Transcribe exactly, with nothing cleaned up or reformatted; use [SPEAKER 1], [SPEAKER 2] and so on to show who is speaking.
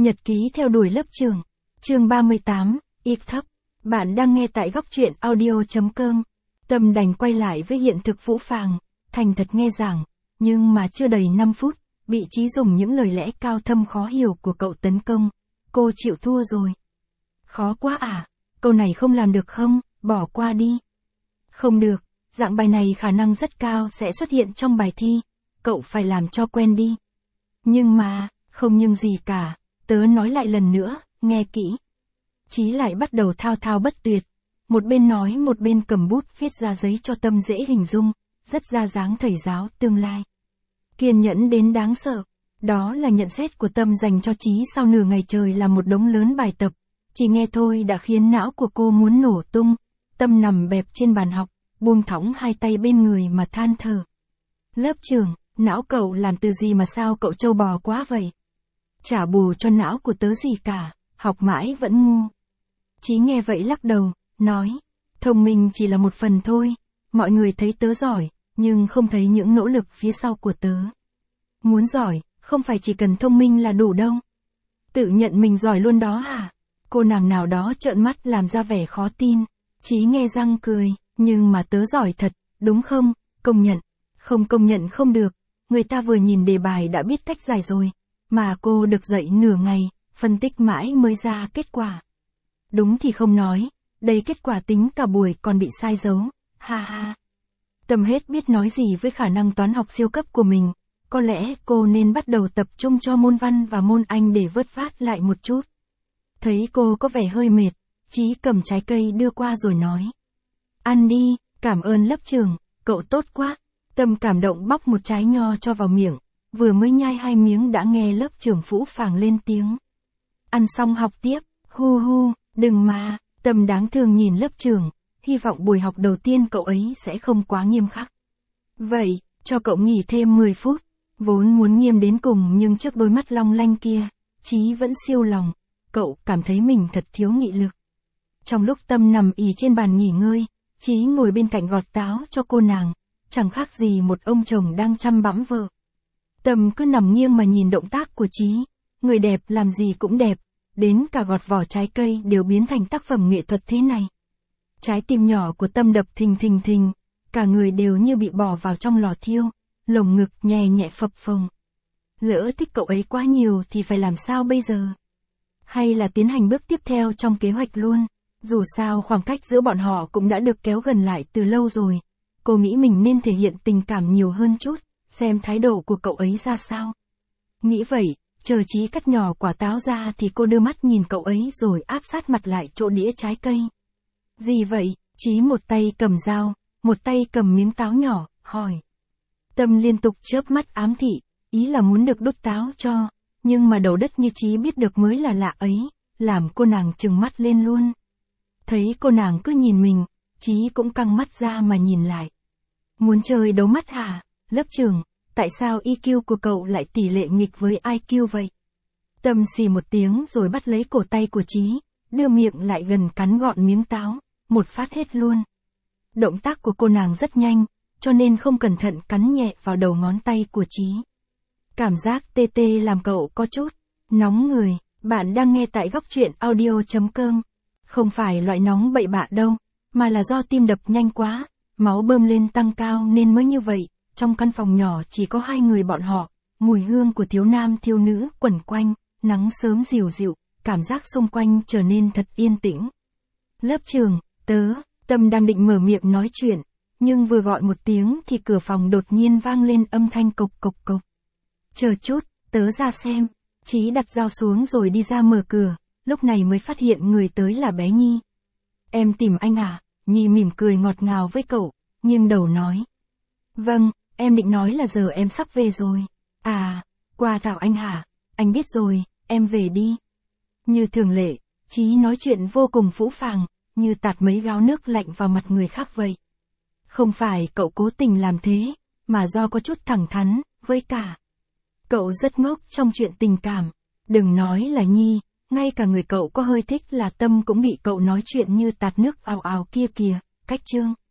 [SPEAKER 1] Nhật ký theo đuổi lớp trưởng. Chương ba mươi tám, y thấp. Bạn đang nghe tại góc truyện audio.com. Tâm đành quay lại với hiện thực phũ phàng, thành thật nghe giảng, nhưng mà chưa đầy năm phút, bị Chí dùng những lời lẽ cao thâm khó hiểu của cậu tấn công. Cô chịu thua rồi. Khó quá à, câu này không làm được không, bỏ qua đi. Không được, dạng bài này khả năng rất cao sẽ xuất hiện trong bài thi, cậu phải làm cho quen đi. Nhưng mà, không nhưng gì cả, tớ nói lại lần nữa, nghe kỹ. Chí lại bắt đầu thao thao bất tuyệt, một bên nói một bên cầm bút viết ra giấy cho Tâm dễ hình dung, rất ra dáng thầy giáo tương lai. Kiên nhẫn đến đáng sợ, đó là nhận xét của Tâm dành cho Chí sau nửa ngày trời là một đống lớn bài tập, chỉ nghe thôi đã khiến não của cô muốn nổ tung. Tâm nằm bẹp trên bàn học, buông thõng hai tay bên người mà than thở. Lớp trưởng, não cậu làm từ gì mà sao cậu trâu bò quá vậy? Chả bù cho não của tớ gì cả, học mãi vẫn ngu. Chí nghe vậy lắc đầu, nói, thông minh chỉ là một phần thôi, mọi người thấy tớ giỏi, nhưng không thấy những nỗ lực phía sau của tớ. Muốn giỏi, không phải chỉ cần thông minh là đủ đâu. Tự nhận mình giỏi luôn đó hả? Cô nàng nào đó trợn mắt làm ra vẻ khó tin. Chí nghe răng cười, nhưng mà tớ giỏi thật, đúng không? Công nhận. Không công nhận không được, người ta vừa nhìn đề bài đã biết cách giải rồi, mà cô được dạy nửa ngày, phân tích mãi mới ra kết quả. Đúng thì không nói, đây kết quả tính cả buổi còn bị sai dấu, ha ha. Tâm hết biết nói gì với khả năng toán học siêu cấp của mình, có lẽ cô nên bắt đầu tập trung cho môn văn và môn Anh để vớt vát lại một chút. Thấy cô có vẻ hơi mệt, Chí cầm trái cây đưa qua rồi nói. Ăn đi, cảm ơn lớp trưởng, cậu tốt quá. Tâm cảm động bóc một trái nho cho vào miệng, vừa mới nhai hai miếng đã nghe lớp trưởng phũ phàng lên tiếng. Ăn xong học tiếp, hu hu, đừng mà, Tâm đáng thương nhìn lớp trưởng, hy vọng buổi học đầu tiên cậu ấy sẽ không quá nghiêm khắc. Vậy, cho cậu nghỉ thêm mười phút, vốn muốn nghiêm đến cùng nhưng trước đôi mắt long lanh kia, Chí vẫn siêu lòng, cậu cảm thấy mình thật thiếu nghị lực. Trong lúc Tâm nằm ì trên bàn nghỉ ngơi, Chí ngồi bên cạnh gọt táo cho cô nàng, chẳng khác gì một ông chồng đang chăm bẵm vợ. Tâm cứ nằm nghiêng mà nhìn động tác của Chí, người đẹp làm gì cũng đẹp, đến cả gọt vỏ trái cây đều biến thành tác phẩm nghệ thuật thế này. Trái tim nhỏ của Tâm đập thình thình thình, cả người đều như bị bỏ vào trong lò thiêu, lồng ngực nhẹ nhẹ phập phồng. Lỡ thích cậu ấy quá nhiều thì phải làm sao bây giờ? Hay là tiến hành bước tiếp theo trong kế hoạch luôn? Dù sao khoảng cách giữa bọn họ cũng đã được kéo gần lại từ lâu rồi. Cô nghĩ mình nên thể hiện tình cảm nhiều hơn chút, xem thái độ của cậu ấy ra sao. Nghĩ vậy, chờ Chí cắt nhỏ quả táo ra thì cô đưa mắt nhìn cậu ấy rồi áp sát mặt lại chỗ đĩa trái cây. Gì vậy? Chí một tay cầm dao, một tay cầm miếng táo nhỏ, hỏi. Tâm liên tục chớp mắt ám thị, ý là muốn được đút táo cho, nhưng mà đầu đất như Chí biết được mới là lạ ấy, làm cô nàng trừng mắt lên luôn. Thấy cô nàng cứ nhìn mình, Chí cũng căng mắt ra mà nhìn lại. Muốn chơi đấu mắt hả, lớp trưởng, tại sao i kiu của cậu lại tỷ lệ nghịch với i kiu vậy? Tâm xì một tiếng rồi bắt lấy cổ tay của Chí, đưa miệng lại gần cắn gọn miếng táo, một phát hết luôn. Động tác của cô nàng rất nhanh, cho nên không cẩn thận cắn nhẹ vào đầu ngón tay của Chí. Cảm giác tê tê làm cậu có chút nóng người. Bạn đang nghe tại góc truyện audio.com. Không phải loại nóng bậy bạ đâu, mà là do tim đập nhanh quá, máu bơm lên tăng cao nên mới như vậy. Trong căn phòng nhỏ chỉ có hai người bọn họ, mùi hương của thiếu nam thiếu nữ quẩn quanh, nắng sớm dịu dịu, cảm giác xung quanh trở nên thật yên tĩnh. Lớp trưởng, tớ, Tâm đang định mở miệng nói chuyện, nhưng vừa gọi một tiếng thì cửa phòng đột nhiên vang lên âm thanh cộc cộc cộc. Chờ chút, tớ ra xem. Chí đặt dao xuống rồi đi ra mở cửa, lúc này mới phát hiện người tới là bé Nhi. Em tìm anh à? Nhi mỉm cười ngọt ngào với cậu, nghiêng đầu nói. Vâng, em định nói là giờ em sắp về rồi. À, qua thảo anh hả? Anh biết rồi, em về đi. Như thường lệ, Chí nói chuyện vô cùng phũ phàng, như tạt mấy gáo nước lạnh vào mặt người khác vậy. Không phải cậu cố tình làm thế, mà do có chút thẳng thắn, với cả. Cậu rất ngốc trong chuyện tình cảm. Đừng nói là Nhi, ngay cả người cậu có hơi thích là Tâm cũng bị cậu nói chuyện như tạt nước ào ào kia kìa, cách chương.